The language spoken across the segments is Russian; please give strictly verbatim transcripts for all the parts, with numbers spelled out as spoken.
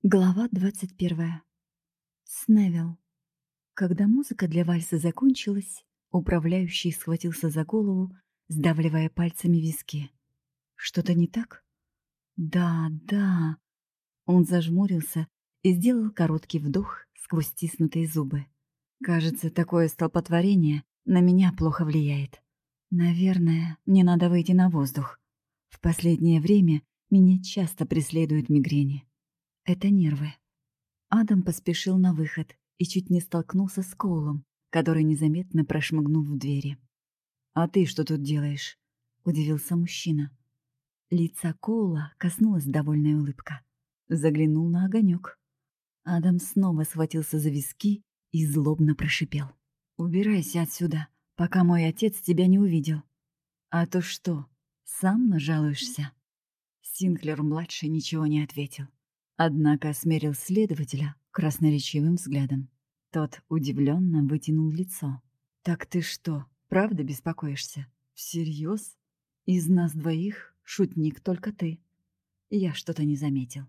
Глава двадцать первая. Сневилл. Когда музыка для вальса закончилась, управляющий схватился за голову, сдавливая пальцами виски. Что-то не так? Да, да. Он зажмурился и сделал короткий вдох сквозь стиснутые зубы. Кажется, такое столпотворение на меня плохо влияет. Наверное, мне надо выйти на воздух. В последнее время меня часто преследуют мигрени. Это нервы. Адам поспешил на выход и чуть не столкнулся с Коулом, который незаметно прошмыгнул в двери. «А ты что тут делаешь?» — удивился мужчина. Лица Коула коснулась довольная улыбка. Заглянул на огонек. Адам снова схватился за виски и злобно прошипел. «Убирайся отсюда, пока мой отец тебя не увидел. А то что, сам нажалуешься?» Синклер-младший ничего не ответил. Однако осмерил следователя красноречивым взглядом. Тот удивленно вытянул лицо. «Так ты что, правда беспокоишься? Всерьез? Из нас двоих шутник только ты. Я что-то не заметил».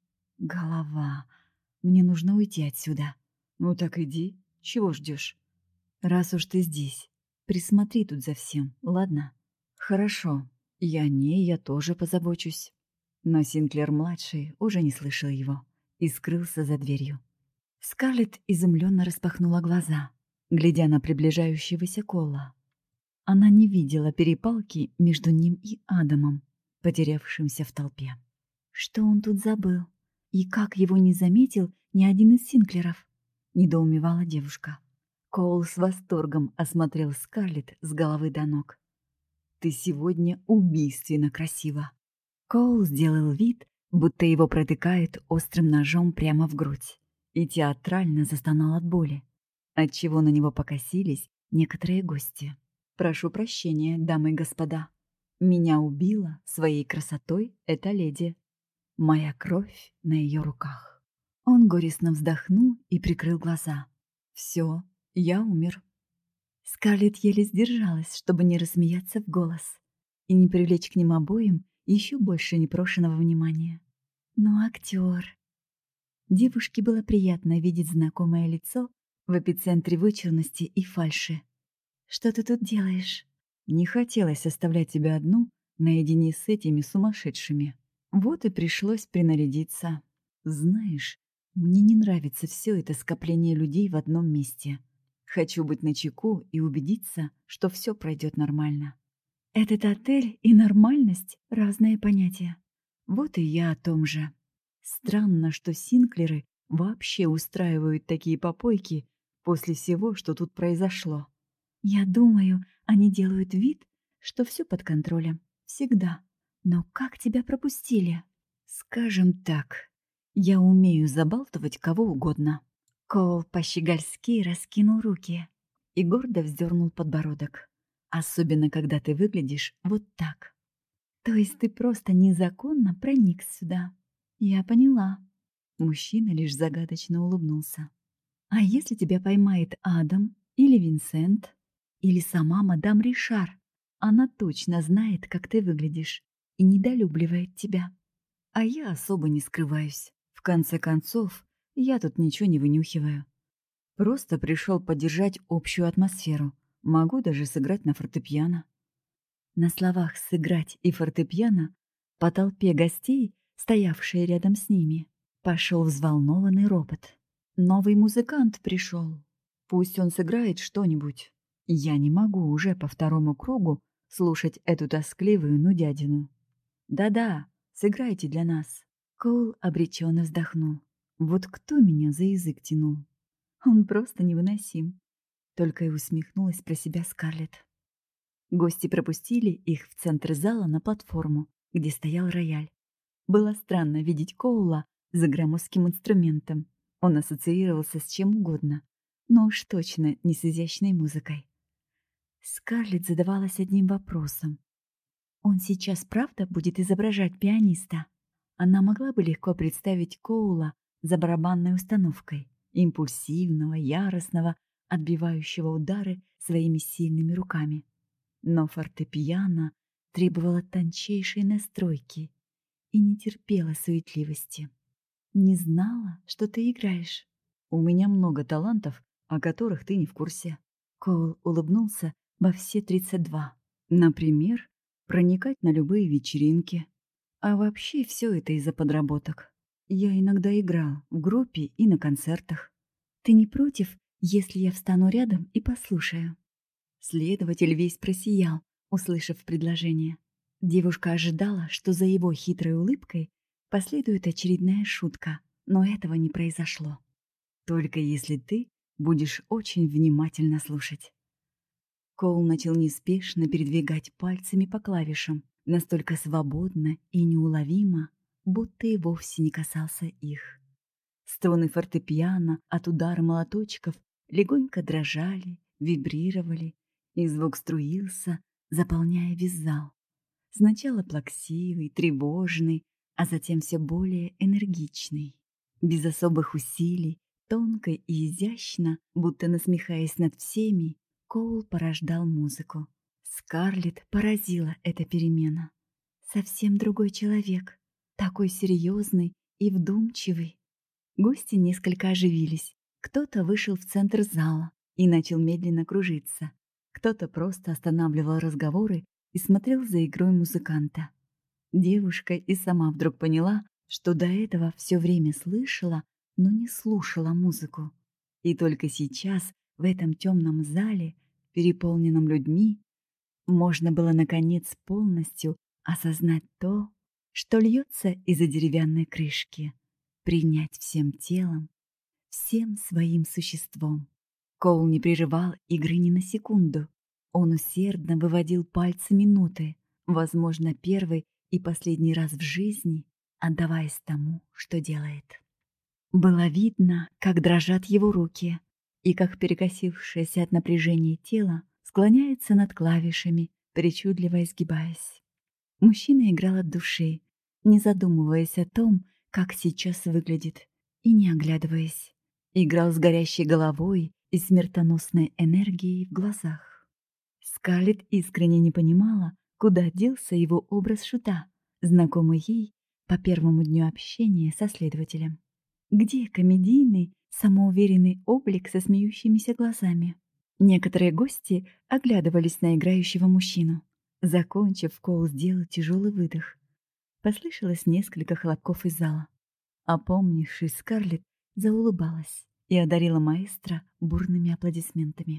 «Голова. Мне нужно уйти отсюда». «Ну так иди. Чего ждешь? Раз уж ты здесь, присмотри тут за всем, ладно?» «Хорошо. Я о ней я тоже позабочусь». Но Синклер-младший уже не слышал его и скрылся за дверью. Скарлетт изумленно распахнула глаза, глядя на приближающегося Кола. Она не видела перепалки между ним и Адамом, потерявшимся в толпе. Что он тут забыл? И как его не заметил ни один из Синклеров? Недоумевала девушка. Коул с восторгом осмотрел Скарлетт с головы до ног. «Ты сегодня убийственно красива!» Коул сделал вид, будто его протыкают острым ножом прямо в грудь, и театрально застонал от боли, отчего на него покосились некоторые гости. «Прошу прощения, дамы и господа. Меня убила своей красотой эта леди. Моя кровь на ее руках». Он горестно вздохнул и прикрыл глаза. «Все, я умер». Скарлетт еле сдержалась, чтобы не рассмеяться в голос и не привлечь к ним обоим еще больше непрошенного внимания. Но актер. Девушке было приятно видеть знакомое лицо в эпицентре вычурности и фальши. «Что ты тут делаешь?» «Не хотелось оставлять тебя одну наедине с этими сумасшедшими. Вот и пришлось принарядиться. Знаешь, мне не нравится все это скопление людей в одном месте. Хочу быть начеку и убедиться, что все пройдет нормально». Этот отель и нормальность — разные понятия. Вот и я о том же. Странно, что Синклеры вообще устраивают такие попойки после всего, что тут произошло. Я думаю, они делают вид, что все под контролем. Всегда. Но как тебя пропустили? Скажем так, я умею забалтывать кого угодно. Коул по-щегольски раскинул руки и гордо вздернул подбородок. Особенно, когда ты выглядишь вот так. То есть ты просто незаконно проник сюда. Я поняла. Мужчина лишь загадочно улыбнулся. А если тебя поймает Адам или Винсент, или сама мадам Ришар, она точно знает, как ты выглядишь, и недолюбливает тебя. А я особо не скрываюсь. В конце концов, я тут ничего не вынюхиваю. Просто пришел поддержать общую атмосферу. Могу даже сыграть на фортепиано. На словах «сыграть» и «фортепиано» по толпе гостей, стоявшей рядом с ними, пошел взволнованный ропот. Новый музыкант пришел. Пусть он сыграет что-нибудь. Я не могу уже по второму кругу слушать эту тоскливую нудятину. Да-да, сыграйте для нас. Коул обреченно вздохнул. Вот кто меня за язык тянул? Он просто невыносим. Только и усмехнулась про себя Скарлетт. Гости пропустили их в центр зала на платформу, где стоял рояль. Было странно видеть Коула за громоздким инструментом. Он ассоциировался с чем угодно, но уж точно не с изящной музыкой. Скарлетт задавалась одним вопросом. Он сейчас правда будет изображать пианиста? Она могла бы легко представить Коула за барабанной установкой, импульсивного, яростного, отбивающего удары своими сильными руками. Но фортепиано требовало тончайшей настройки и не терпело суетливости. Не знала, что ты играешь. У меня много талантов, о которых ты не в курсе. Коул улыбнулся во все тридцать два. Например, проникать на любые вечеринки. А вообще все это из-за подработок. Я иногда играл в группе и на концертах. Ты не против, если я встану рядом и послушаю? Следователь весь просиял, услышав предложение. Девушка ожидала, что за его хитрой улыбкой последует очередная шутка, но этого не произошло. Только если ты будешь очень внимательно слушать. Коул начал неспешно передвигать пальцами по клавишам, настолько свободно и неуловимо, будто и вовсе не касался их. Струны фортепиано от удара молоточков легонько дрожали, вибрировали, и звук струился, заполняя весь зал. Сначала плаксивый, тревожный, а затем все более энергичный. Без особых усилий, тонко и изящно, будто насмехаясь над всеми, Коул порождал музыку. Скарлетт поразила эта перемена. Совсем другой человек, такой серьезный и вдумчивый. Гости несколько оживились. Кто-то вышел в центр зала и начал медленно кружиться. Кто-то просто останавливал разговоры и смотрел за игрой музыканта. Девушка и сама вдруг поняла, что до этого все время слышала, но не слушала музыку. И только сейчас, в этом темном зале, переполненном людьми, можно было, наконец, полностью осознать то, что льется из-за деревянной крышки, принять всем телом, всем своим существом. Коул не прерывал игры ни на секунду. Он усердно выводил пальцами ноты, возможно, первый и последний раз в жизни, отдаваясь тому, что делает. Было видно, как дрожат его руки, и как перекосившееся от напряжения тело склоняется над клавишами, причудливо изгибаясь. Мужчина играл от души, не задумываясь о том, как сейчас выглядит, и не оглядываясь. Играл с горящей головой и смертоносной энергией в глазах. Скарлетт искренне не понимала, куда делся его образ шута, знакомый ей по первому дню общения со следователем. Где комедийный, самоуверенный облик со смеющимися глазами? Некоторые гости оглядывались на играющего мужчину. Закончив, Коул сделал тяжелый выдох. Послышалось несколько хлопков из зала. Опомнившись, Скарлетт заулыбалась и одарила маэстро бурными аплодисментами.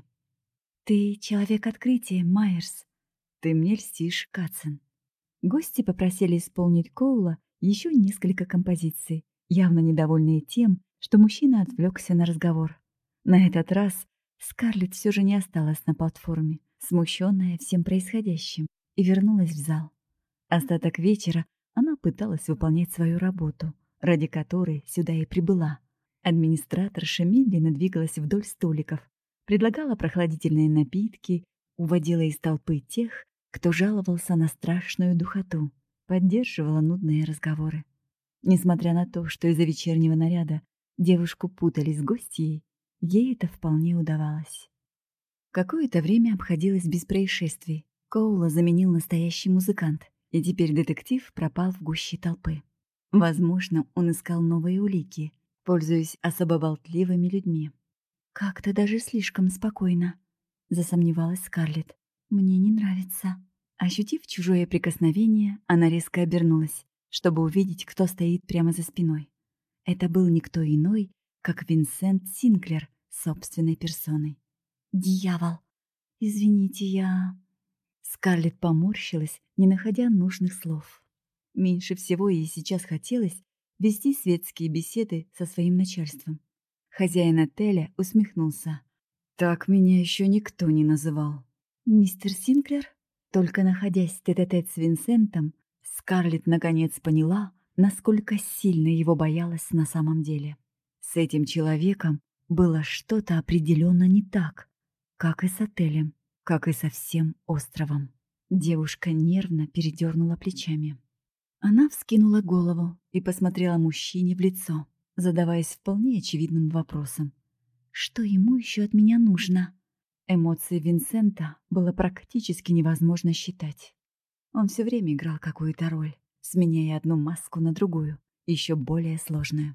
«Ты человек открытия, Майерс. Ты мне льстишь, Катсон». Гости попросили исполнить Коула еще несколько композиций, явно недовольные тем, что мужчина отвлекся на разговор. На этот раз Скарлетт все же не осталась на платформе, смущенная всем происходящим, и вернулась в зал. Остаток вечера она пыталась выполнять свою работу, ради которой сюда и прибыла. Администраторша медленно двигалась вдоль столиков, предлагала прохладительные напитки, уводила из толпы тех, кто жаловался на страшную духоту, поддерживала нудные разговоры. Несмотря на то, что из-за вечернего наряда девушку путали с гостьей, ей это вполне удавалось. Какое-то время обходилось без происшествий. Коула заменил настоящий музыкант, и теперь детектив пропал в гуще толпы. Возможно, он искал новые улики, пользуясь особо болтливыми людьми. «Как-то даже слишком спокойно», — засомневалась Скарлетт. «Мне не нравится». Ощутив чужое прикосновение, она резко обернулась, чтобы увидеть, кто стоит прямо за спиной. Это был никто иной, как Винсент Синклер собственной персоной. «Дьявол! Извините, я...» Скарлетт поморщилась, не находя нужных слов. Меньше всего ей сейчас хотелось вести светские беседы со своим начальством. Хозяин отеля усмехнулся. «Так меня еще никто не называл». «Мистер Синклер?» Только находясь тет-а-тет с Винсентом, Скарлетт наконец поняла, насколько сильно его боялась на самом деле. С этим человеком было что-то определенно не так, как и с отелем, как и со всем островом. Девушка нервно передернула плечами. Она вскинула голову и посмотрела мужчине в лицо, задаваясь вполне очевидным вопросом. «Что ему еще от меня нужно?» Эмоции Винсента было практически невозможно считать. Он все время играл какую-то роль, сменяя одну маску на другую, еще более сложную.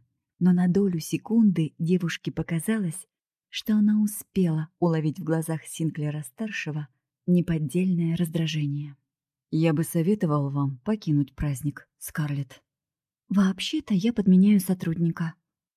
Но на долю секунды девушке показалось, что она успела уловить в глазах Синклера-старшего неподдельное раздражение. «Я бы советовал вам покинуть праздник, Скарлетт». «Вообще-то я подменяю сотрудника».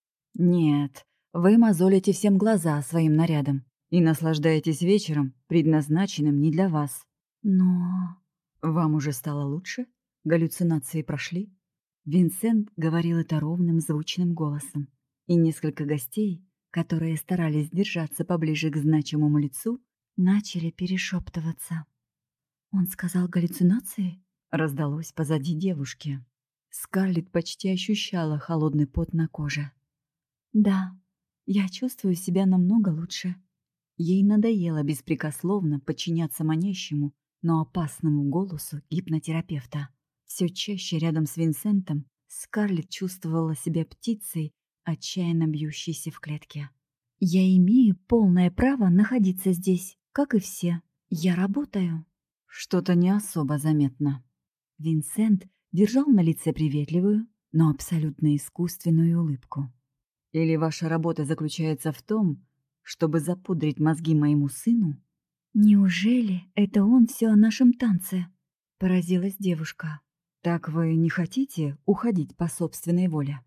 «Нет, вы мозолите всем глаза своим нарядом и наслаждаетесь вечером, предназначенным не для вас». «Но...» «Вам уже стало лучше? Галлюцинации прошли?» Винсент говорил это ровным, звучным голосом, и несколько гостей, которые старались держаться поближе к значимому лицу, начали перешептываться. «Он сказал галлюцинации?» Раздалось позади девушки. Скарлетт почти ощущала холодный пот на коже. «Да, я чувствую себя намного лучше». Ей надоело беспрекословно подчиняться манящему, но опасному голосу гипнотерапевта. Все чаще рядом с Винсентом Скарлетт чувствовала себя птицей, отчаянно бьющейся в клетке. «Я имею полное право находиться здесь, как и все. Я работаю». Что-то не особо заметно. Винсент держал на лице приветливую, но абсолютно искусственную улыбку. «Или ваша работа заключается в том, чтобы запудрить мозги моему сыну?» «Неужели это он все о нашем танце?» — поразилась девушка. «Так вы не хотите уходить по собственной воле?»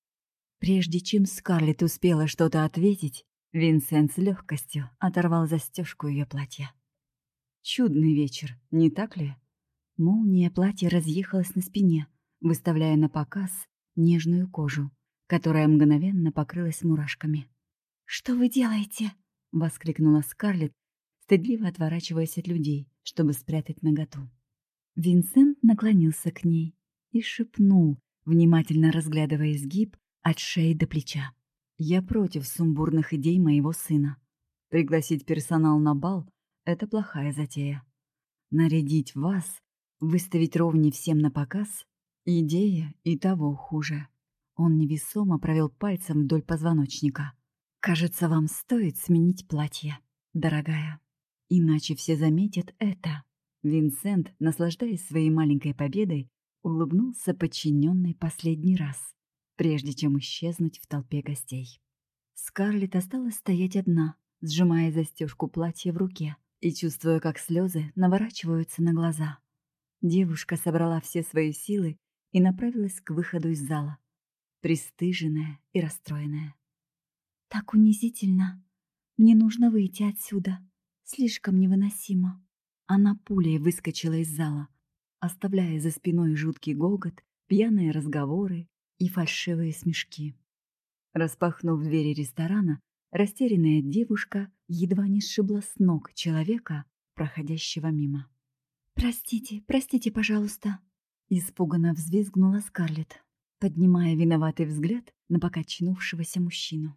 Прежде чем Скарлетт успела что-то ответить, Винсент с легкостью оторвал застежку ее платья. Чудный вечер, не так ли? Молния платья разъехалась на спине, выставляя на показ нежную кожу, которая мгновенно покрылась мурашками. «Что вы делаете?» — воскликнула Скарлетт, стыдливо отворачиваясь от людей, чтобы спрятать наготу. Винсент наклонился к ней и шепнул, внимательно разглядывая изгиб от шеи до плеча. «Я против сумбурных идей моего сына. Пригласить персонал на бал — это плохая затея. Нарядить вас, выставить ровней всем на показ — идея и того хуже». Он невесомо провел пальцем вдоль позвоночника. «Кажется, вам стоит сменить платье, дорогая. Иначе все заметят это». Винсент, наслаждаясь своей маленькой победой, улыбнулся подчиненной последний раз, прежде чем исчезнуть в толпе гостей. Скарлетт осталась стоять одна, сжимая застежку платья в руке и чувствуя, как слезы наворачиваются на глаза. Девушка собрала все свои силы и направилась к выходу из зала, пристыженная и расстроенная. «Так унизительно. Мне нужно выйти отсюда. Слишком невыносимо». Она пулей выскочила из зала, оставляя за спиной жуткий гогот, пьяные разговоры и фальшивые смешки. Распахнув двери ресторана, растерянная девушка едва не сшибла с ног человека, проходящего мимо. «Простите, простите, пожалуйста», — испуганно взвизгнула Скарлетт, поднимая виноватый взгляд на покачнувшегося мужчину.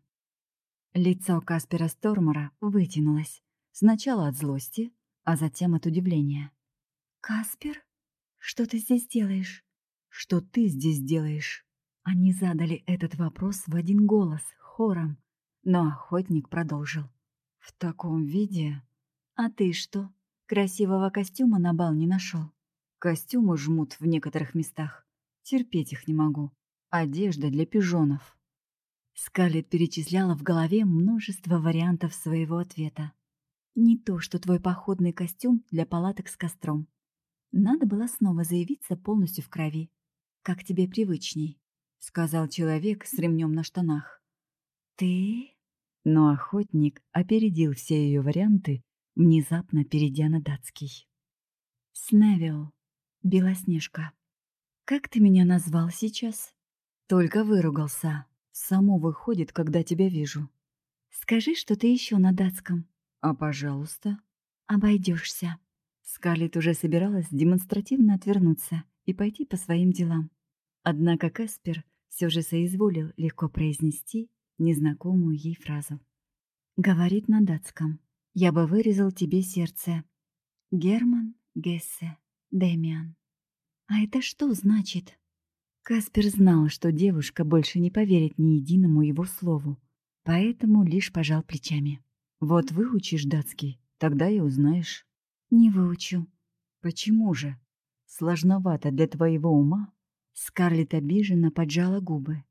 Лицо Каспера Стормера вытянулось, сначала от злости, а затем от удивления. «Каспер, что ты здесь делаешь?» «Что ты здесь делаешь?» Они задали этот вопрос в один голос, хором, но охотник продолжил. «В таком виде? А ты что, красивого костюма на бал не нашел? Костюмы жмут в некоторых местах. Терпеть их не могу. Одежда для пижонов». Скарлетт перечисляла в голове множество вариантов своего ответа. «Не то, что твой походный костюм для палаток с костром. Надо было снова заявиться полностью в крови. Как тебе привычней», — сказал человек с ремнем на штанах. «Ты?» Но охотник опередил все ее варианты, внезапно перейдя на датский. «Сневилл, Белоснежка. Как ты меня назвал сейчас?» «Только выругался. Само выходит, когда тебя вижу». «Скажи, что ты еще на датском». «А пожалуйста». «Обойдешься». Скарлетт уже собиралась демонстративно отвернуться и пойти по своим делам. Однако Каспер все же соизволил легко произнести незнакомую ей фразу. Говорит на датском. «Я бы вырезал тебе сердце. Герман Гессе Демиан». «А это что значит?» Каспер знал, что девушка больше не поверит ни единому его слову, поэтому лишь пожал плечами. «Вот выучишь датский, тогда и узнаешь». «Не выучу». «Почему же? Сложновато для твоего ума?» Скарлетт обиженно поджала губы.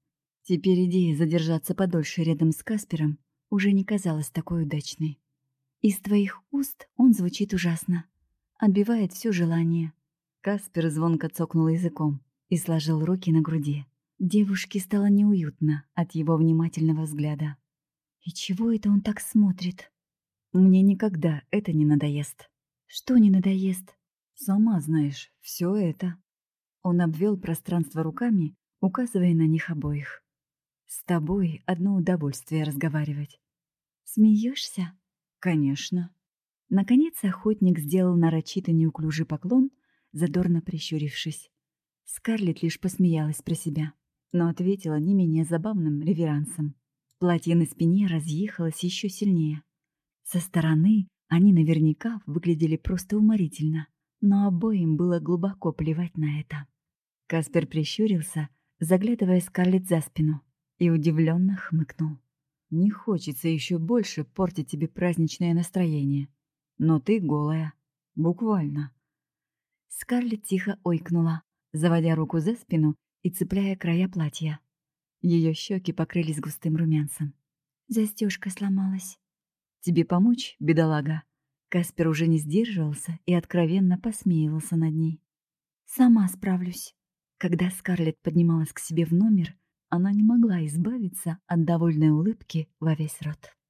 Теперь идея задержаться подольше рядом с Каспером уже не казалась такой удачной. Из твоих уст он звучит ужасно. Отбивает все желание. Каспер звонко цокнул языком и сложил руки на груди. Девушке стало неуютно от его внимательного взгляда. И чего это он так смотрит? Мне никогда это не надоест. Что не надоест? Сама знаешь, все это. Он обвел пространство руками, указывая на них обоих. С тобой одно удовольствие разговаривать. Смеешься? Конечно. Наконец охотник сделал нарочито неуклюжий поклон, задорно прищурившись. Скарлетт лишь посмеялась про себя, но ответила не менее забавным реверансом. Платье на спине разъехалось еще сильнее. Со стороны они наверняка выглядели просто уморительно, но обоим было глубоко плевать на это. Каспер прищурился, заглядывая Скарлетт за спину, и удивленно хмыкнул. «Не хочется еще больше портить тебе праздничное настроение. Но ты голая. Буквально». Скарлетт тихо ойкнула, заводя руку за спину и цепляя края платья. Ее щеки покрылись густым румянцем. Застежка сломалась. «Тебе помочь, бедолага?» Каспер уже не сдерживался и откровенно посмеивался над ней. «Сама справлюсь». Когда Скарлетт поднималась к себе в номер, она не могла избавиться от довольной улыбки во весь рот.